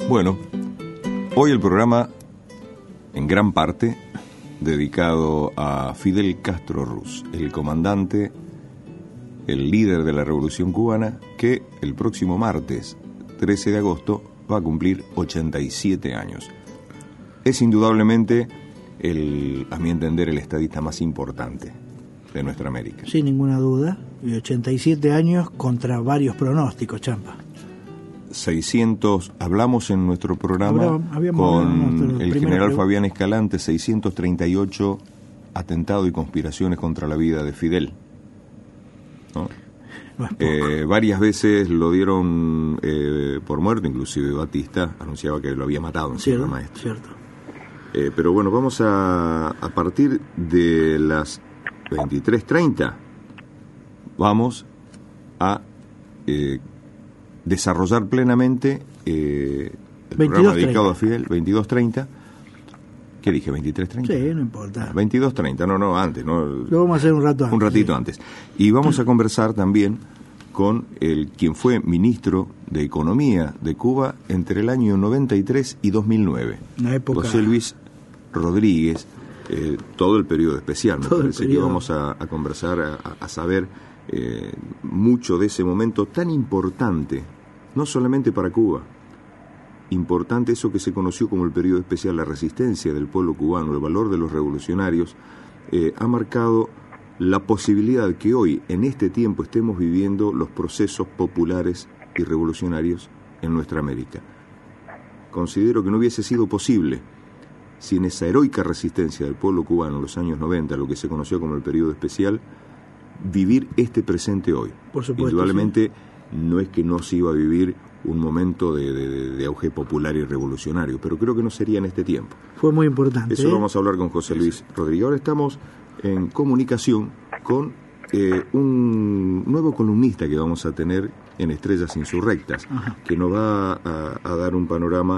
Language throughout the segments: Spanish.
Bueno, hoy el programa, en gran parte, dedicado a Fidel Castro Ruz, el comandante, el líder de la Revolución Cubana, que el próximo martes, 13 de agosto, va a cumplir 87 años. Es indudablemente, a mi entender, el estadista más importante de nuestra América. Sin ninguna duda, y 87 años contra varios pronósticos, Champa. 600, hablamos en nuestro programa con el general Fabián Escalante, 638 atentados y conspiraciones contra la vida de Fidel, ¿no? Varias veces lo dieron por muerto, inclusive Batista anunciaba que lo había matado en Sierra Maestra. Cierto. Pero bueno, vamos a partir de las 23:30, vamos a desarrollar plenamente el programa dedicado a Fidel, 22:30. ¿Qué dije? ¿23:30? Sí, no importa. 22:30, no, antes. No, lo vamos a hacer un rato antes. Un ratito antes. Y vamos a conversar también con quien fue ministro de Economía de Cuba entre el año 93 y 2009. Una época... José Luis Rodríguez, todo el periodo especial. Me parece que vamos a conversar, a saber mucho de ese momento tan importante, no solamente para Cuba. Importante eso que se conoció como el periodo especial, la resistencia del pueblo cubano, el valor de los revolucionarios, ha marcado la posibilidad que hoy, en este tiempo, estemos viviendo los procesos populares y revolucionarios en nuestra América. Considero que no hubiese sido posible sin esa heroica resistencia del pueblo cubano en los años 90, lo que se conoció como el periodo especial, vivir este presente hoy. Por supuesto, indudablemente, sí. No es que no se iba a vivir un momento de auge popular y revolucionario, pero creo que no sería en este tiempo. Fue muy importante. Eso lo vamos a hablar con José Luis Rodríguez. Ahora estamos en comunicación con un nuevo columnista que vamos a tener en Estrellas Insurrectas, que nos va a dar un panorama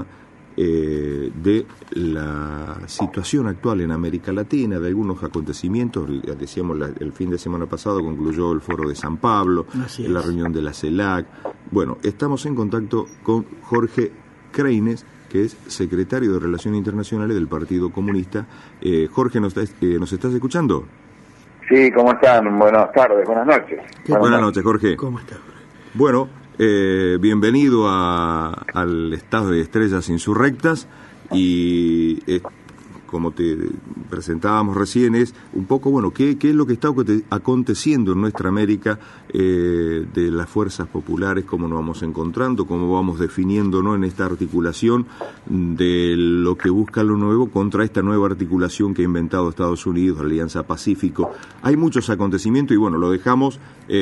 de la situación actual en América Latina, de algunos acontecimientos. Decíamos, el fin de semana pasado concluyó el foro de San Pablo, la reunión de la CELAC. Bueno, estamos en contacto con Jorge Kreines, que es secretario de Relaciones Internacionales del Partido Comunista. Jorge, ¿nos estás escuchando? Sí, ¿cómo están? Buenas tardes, buenas noches. Buenas noches, Jorge. ¿Cómo estás? Bueno, bienvenido al estado de Estrellas Insurrectas y como te presentábamos recién, es un poco, bueno, ¿qué es lo que está aconteciendo en nuestra América de las fuerzas populares? ¿Cómo nos vamos encontrando? ¿Cómo vamos definiendo, ¿no?, en esta articulación de lo que busca lo nuevo contra esta nueva articulación que ha inventado Estados Unidos, la Alianza Pacífico? Hay muchos acontecimientos y bueno, lo dejamos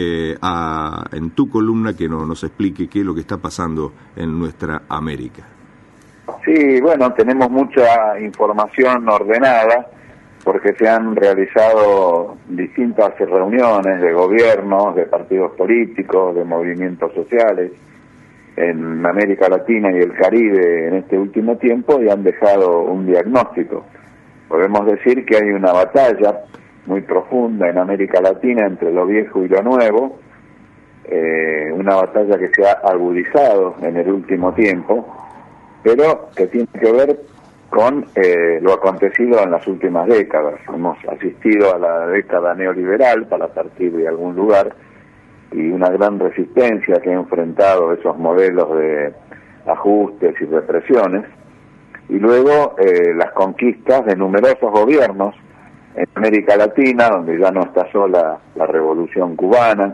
en tu columna que nos explique qué es lo que está pasando en nuestra América. Sí, bueno, tenemos mucha información ordenada porque se han realizado distintas reuniones de gobiernos, de partidos políticos, de movimientos sociales en América Latina y el Caribe en este último tiempo y han dejado un diagnóstico. Podemos decir que hay una batalla muy profunda en América Latina entre lo viejo y lo nuevo, una batalla que se ha agudizado en el último tiempo, pero que tiene que ver con lo acontecido en las últimas décadas. Hemos asistido a la década neoliberal para partir de algún lugar y una gran resistencia que ha enfrentado esos modelos de ajustes y represiones, y luego las conquistas de numerosos gobiernos en América Latina, donde ya no está sola la Revolución Cubana,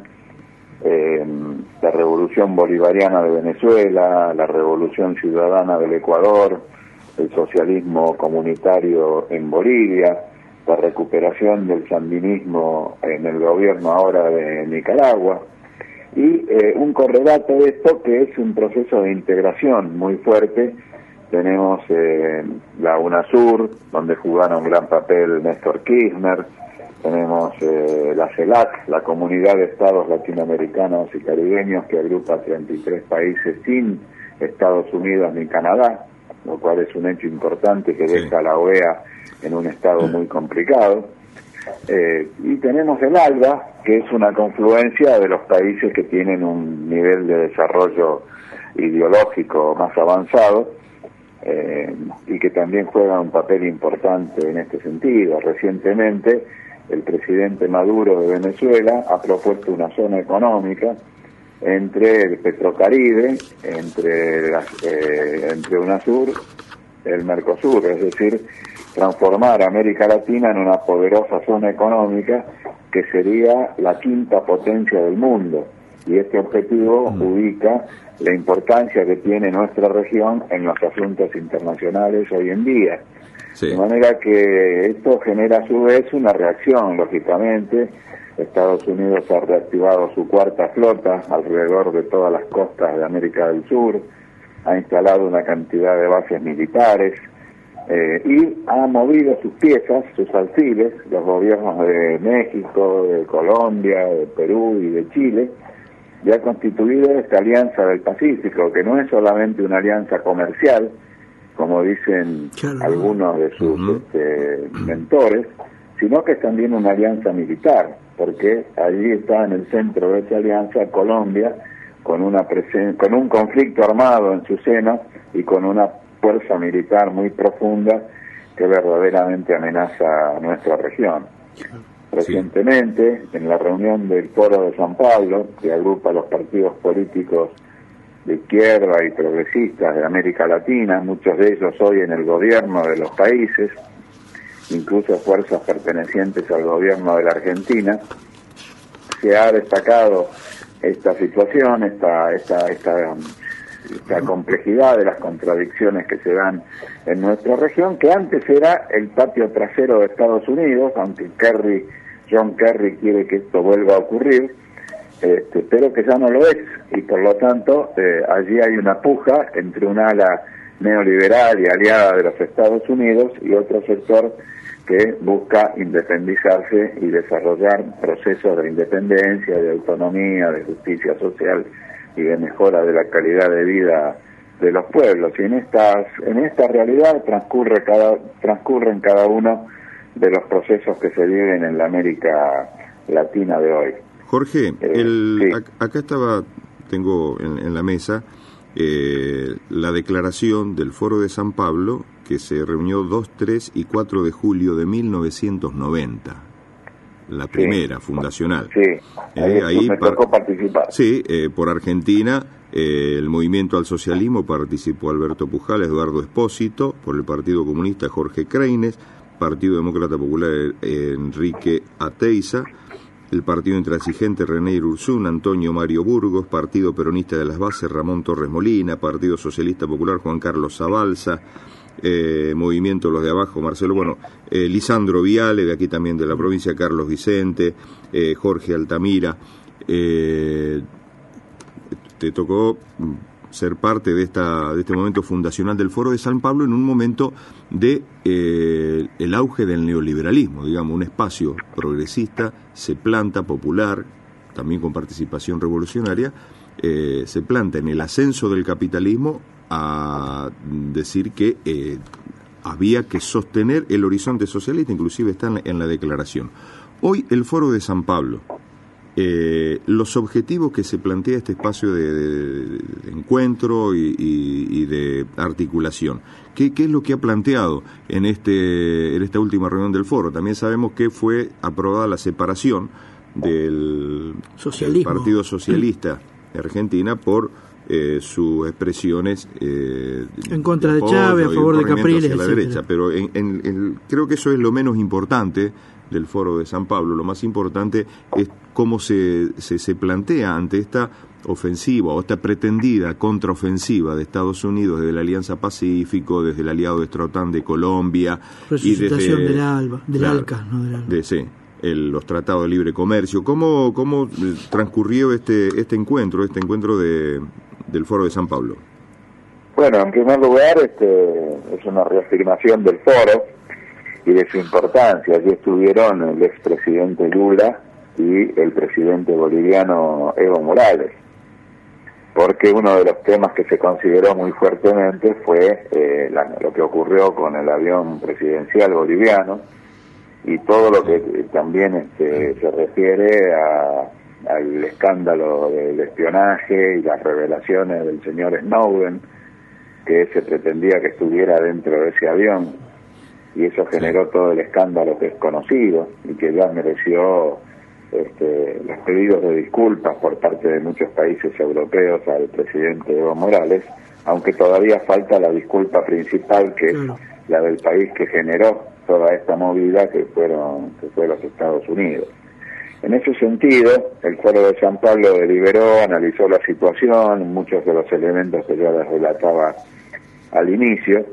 la Revolución Bolivariana de Venezuela, la Revolución Ciudadana del Ecuador, el socialismo comunitario en Bolivia, la recuperación del sandinismo en el gobierno ahora de Nicaragua, y un correlato de esto que es un proceso de integración muy fuerte. Tenemos la UNASUR, donde jugaron un gran papel Néstor Kirchner. Tenemos la CELAC, la Comunidad de Estados Latinoamericanos y Caribeños, que agrupa 33 países sin Estados Unidos ni Canadá, lo cual es un hecho importante que deja a la OEA en un estado muy complicado. Y tenemos el ALBA, que es una confluencia de los países que tienen un nivel de desarrollo ideológico más avanzado, y que también juegan un papel importante en este sentido. Recientemente, el presidente Maduro de Venezuela ha propuesto una zona económica entre el Petrocaribe, entre UNASUR, el Mercosur, es decir, transformar a América Latina en una poderosa zona económica que sería la quinta potencia del mundo. Y este objetivo ubica la importancia que tiene nuestra región en los asuntos internacionales hoy en día. Sí. De manera que esto genera a su vez una reacción, lógicamente. Estados Unidos ha reactivado su cuarta flota alrededor de todas las costas de América del Sur, ha instalado una cantidad de bases militares y ha movido sus piezas, sus alfiles, los gobiernos de México, de Colombia, de Perú y de Chile, y ha constituido esta Alianza del Pacífico, que no es solamente una alianza comercial, como dicen algunos de sus mentores, sino que es también una alianza militar, porque allí está en el centro de esa alianza Colombia, con un conflicto armado en su seno y con una fuerza militar muy profunda que verdaderamente amenaza a nuestra región. Recientemente, en la reunión del Foro de San Pablo, que agrupa a los partidos políticos de izquierda y progresistas de América Latina, muchos de ellos hoy en el gobierno de los países, incluso fuerzas pertenecientes al gobierno de la Argentina, se ha destacado esta situación, esta complejidad de las contradicciones que se dan en nuestra región, que antes era el patio trasero de Estados Unidos, aunque John Kerry quiere que esto vuelva a ocurrir, pero que ya no lo es, y por lo tanto allí hay una puja entre un ala neoliberal y aliada de los Estados Unidos y otro sector que busca independizarse y desarrollar procesos de independencia, de autonomía, de justicia social y de mejora de la calidad de vida de los pueblos. Y en esta realidad transcurren cada uno de los procesos que se viven en la América Latina de hoy. Jorge, sí. Acá tengo en la mesa la declaración del Foro de San Pablo, que se reunió 2, 3 y 4 de julio de 1990. La primera, fundacional. Sí, ahí me tocó participar. Sí, por Argentina, el Movimiento al Socialismo participó Alberto Pujals, Eduardo Espósito, por el Partido Comunista Jorge Kreines, Partido Demócrata Popular Enrique Ateiza, el Partido Intransigente René Irurzún, Antonio Mario Burgos, Partido Peronista de las Bases Ramón Torres Molina, Partido Socialista Popular Juan Carlos Zabalza, Movimiento Los de Abajo, Marcelo, Lisandro Viale, de aquí también de la provincia, Carlos Vicente, Jorge Altamira. Te tocó ser parte de este momento fundacional del Foro de San Pablo en un momento de el auge del neoliberalismo, digamos, un espacio progresista se planta, popular, también con participación revolucionaria, se planta en el ascenso del capitalismo a decir que había que sostener el horizonte socialista, inclusive está en la declaración. Hoy el Foro de San Pablo, los objetivos que se plantea este espacio de encuentro y de articulación, ¿qué es lo que ha planteado en esta última reunión del Foro? También sabemos que fue aprobada la separación del Partido Socialista de Argentina por sus expresiones en contra de Chávez, a favor de Capriles, hacia la derecha, pero creo que eso es lo menos importante del Foro de San Pablo. Lo más importante es cómo se plantea ante esta ofensiva o esta pretendida contraofensiva de Estados Unidos desde la Alianza Pacífico, desde el aliado de OTAN de Colombia y desde del ALCA, ¿no? los tratados de libre comercio. ¿Cómo transcurrió este encuentro del Foro de San Pablo? Bueno, en primer lugar, es una reafirmación del foro y de su importancia. Allí estuvieron el expresidente Lula y el presidente boliviano Evo Morales, porque uno de los temas que se consideró muy fuertemente fue lo que ocurrió con el avión presidencial boliviano y todo lo que también se refiere al escándalo del espionaje y las revelaciones del señor Snowden, que se pretendía que estuviera dentro de ese avión, y eso generó todo el escándalo que es conocido y que ya mereció los pedidos de disculpas por parte de muchos países europeos al presidente Evo Morales, aunque todavía falta la disculpa principal, que es la del país que generó toda esta movida, que fue los Estados Unidos. En ese sentido, el Foro de San Pablo deliberó, analizó la situación, muchos de los elementos que yo les relataba al inicio,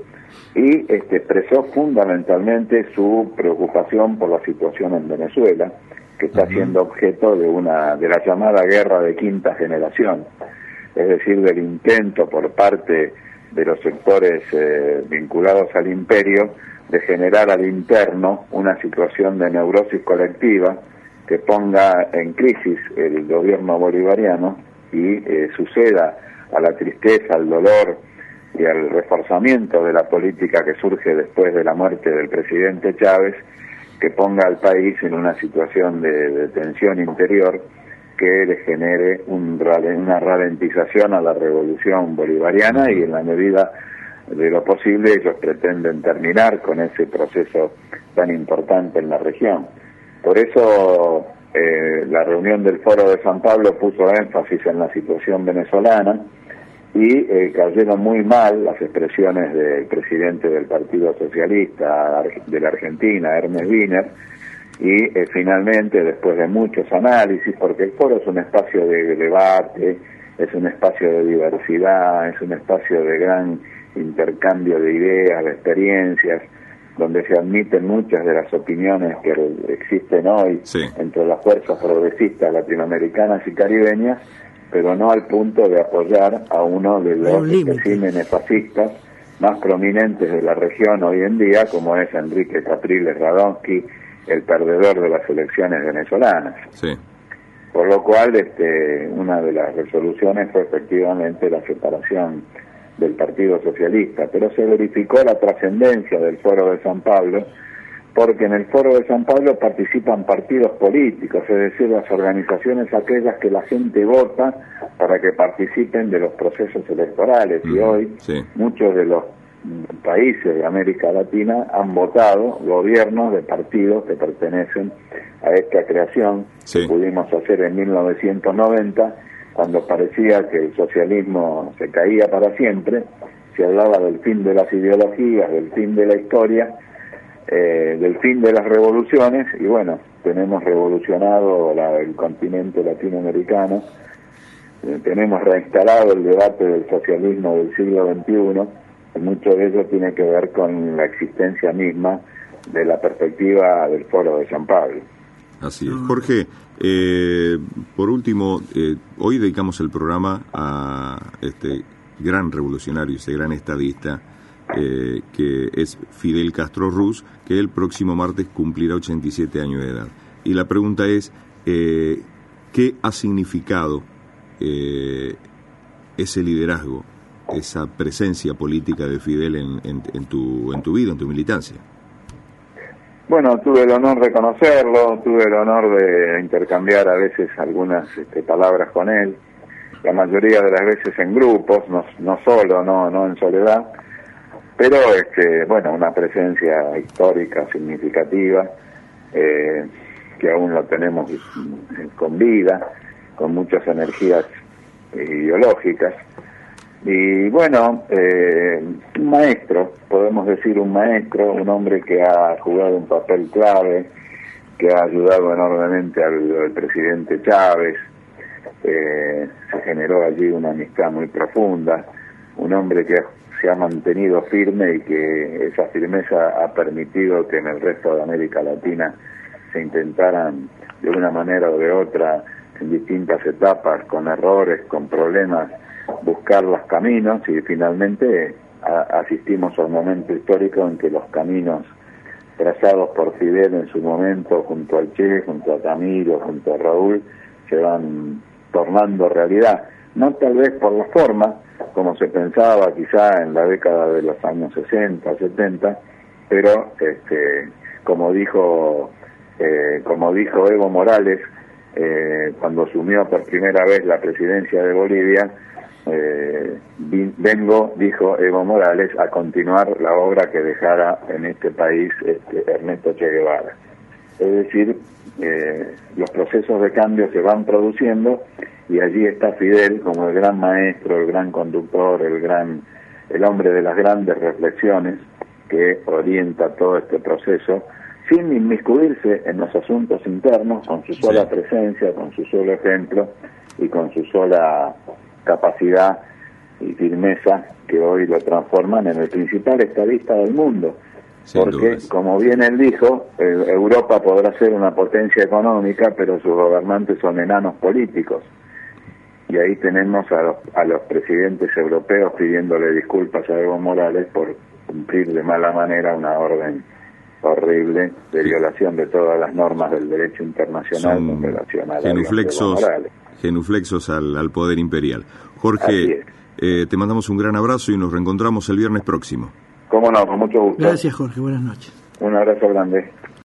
y expresó fundamentalmente su preocupación por la situación en Venezuela, que está siendo objeto de la llamada guerra de quinta generación, es decir, del intento por parte de los sectores vinculados al imperio de generar al interno una situación de neurosis colectiva que ponga en crisis el gobierno bolivariano y suceda a la tristeza, al dolor y al reforzamiento de la política que surge después de la muerte del presidente Chávez, que ponga al país en una situación de tensión interior que le genere una ralentización a la revolución bolivariana, y en la medida de lo posible ellos pretenden terminar con ese proceso tan importante en la región. Por eso la reunión del Foro de San Pablo puso énfasis en la situación venezolana, y cayeron muy mal las expresiones del presidente del Partido Socialista de la Argentina, Ernest Wiener, y finalmente, después de muchos análisis, porque el foro es un espacio de debate, es un espacio de diversidad, es un espacio de gran intercambio de ideas, de experiencias, donde se admiten muchas de las opiniones que existen hoy entre las fuerzas progresistas latinoamericanas y caribeñas, pero no al punto de apoyar a uno de los especímenes fascistas más prominentes de la región hoy en día, como es Enrique Capriles Radonsky, el perdedor de las elecciones venezolanas. Sí. Por lo cual, una de las resoluciones fue efectivamente la separación del Partido Socialista, pero se verificó la trascendencia del Foro de San Pablo, porque en el Foro de San Pablo participan partidos políticos, es decir, las organizaciones aquellas que la gente vota para que participen de los procesos electorales, y hoy muchos de los países de América Latina han votado gobiernos de partidos que pertenecen a esta creación que pudimos hacer en 1990, cuando parecía que el socialismo se caía para siempre. Se hablaba del fin de las ideologías, del fin de la historia, del fin de las revoluciones, y bueno, tenemos revolucionado el continente latinoamericano, tenemos reinstalado el debate del socialismo del siglo XXI, y mucho de ello tiene que ver con la existencia misma de la perspectiva del Foro de San Pablo. Así es. Jorge, por último, hoy dedicamos el programa a este gran revolucionario, ese gran estadista, que es Fidel Castro Ruz, que el próximo martes cumplirá 87 años de edad. Y la pregunta es, ¿qué ha significado ese liderazgo, esa presencia política de Fidel en tu vida, en tu militancia? Bueno, tuve el honor de conocerlo, tuve el honor de intercambiar a veces algunas palabras con él, la mayoría de las veces en grupos, no solo, no en soledad, pero bueno, una presencia histórica significativa, que aún lo tenemos con vida, con muchas energías ideológicas. Y bueno, un maestro, podemos decir un maestro, un hombre que ha jugado un papel clave, que ha ayudado enormemente al presidente Chávez, se generó allí una amistad muy profunda, un hombre que se ha mantenido firme y que esa firmeza ha permitido que en el resto de América Latina se intentaran de una manera o de otra, en distintas etapas, con errores, con problemas, buscar los caminos, y finalmente asistimos a un momento histórico en que los caminos trazados por Fidel en su momento, junto al Che, junto a Camilo, junto a Raúl, se van tornando realidad. No tal vez por la forma, como se pensaba quizá en la década de los años 60, 70, pero como dijo Evo Morales, cuando asumió por primera vez la presidencia de Bolivia, vengo, dijo Evo Morales, a continuar la obra que dejara en este país Ernesto Che Guevara. Es decir, los procesos de cambio se van produciendo y allí está Fidel como el gran maestro, el gran conductor, el hombre de las grandes reflexiones que orienta todo este proceso sin inmiscuirse en los asuntos internos, con su sola presencia, con su solo ejemplo y con su sola capacidad y firmeza que hoy lo transforman en el principal estadista del mundo. Porque, como bien él dijo, Europa podrá ser una potencia económica, pero sus gobernantes son enanos políticos. Y ahí tenemos a los presidentes europeos pidiéndole disculpas a Evo Morales por cumplir de mala manera una orden horrible de violación de todas las normas del derecho internacional con relación a genuflexos al poder imperial. Jorge, te mandamos un gran abrazo y nos reencontramos el viernes próximo. Cómo no, con mucho gusto. Gracias, Jorge. Buenas noches. Un abrazo grande.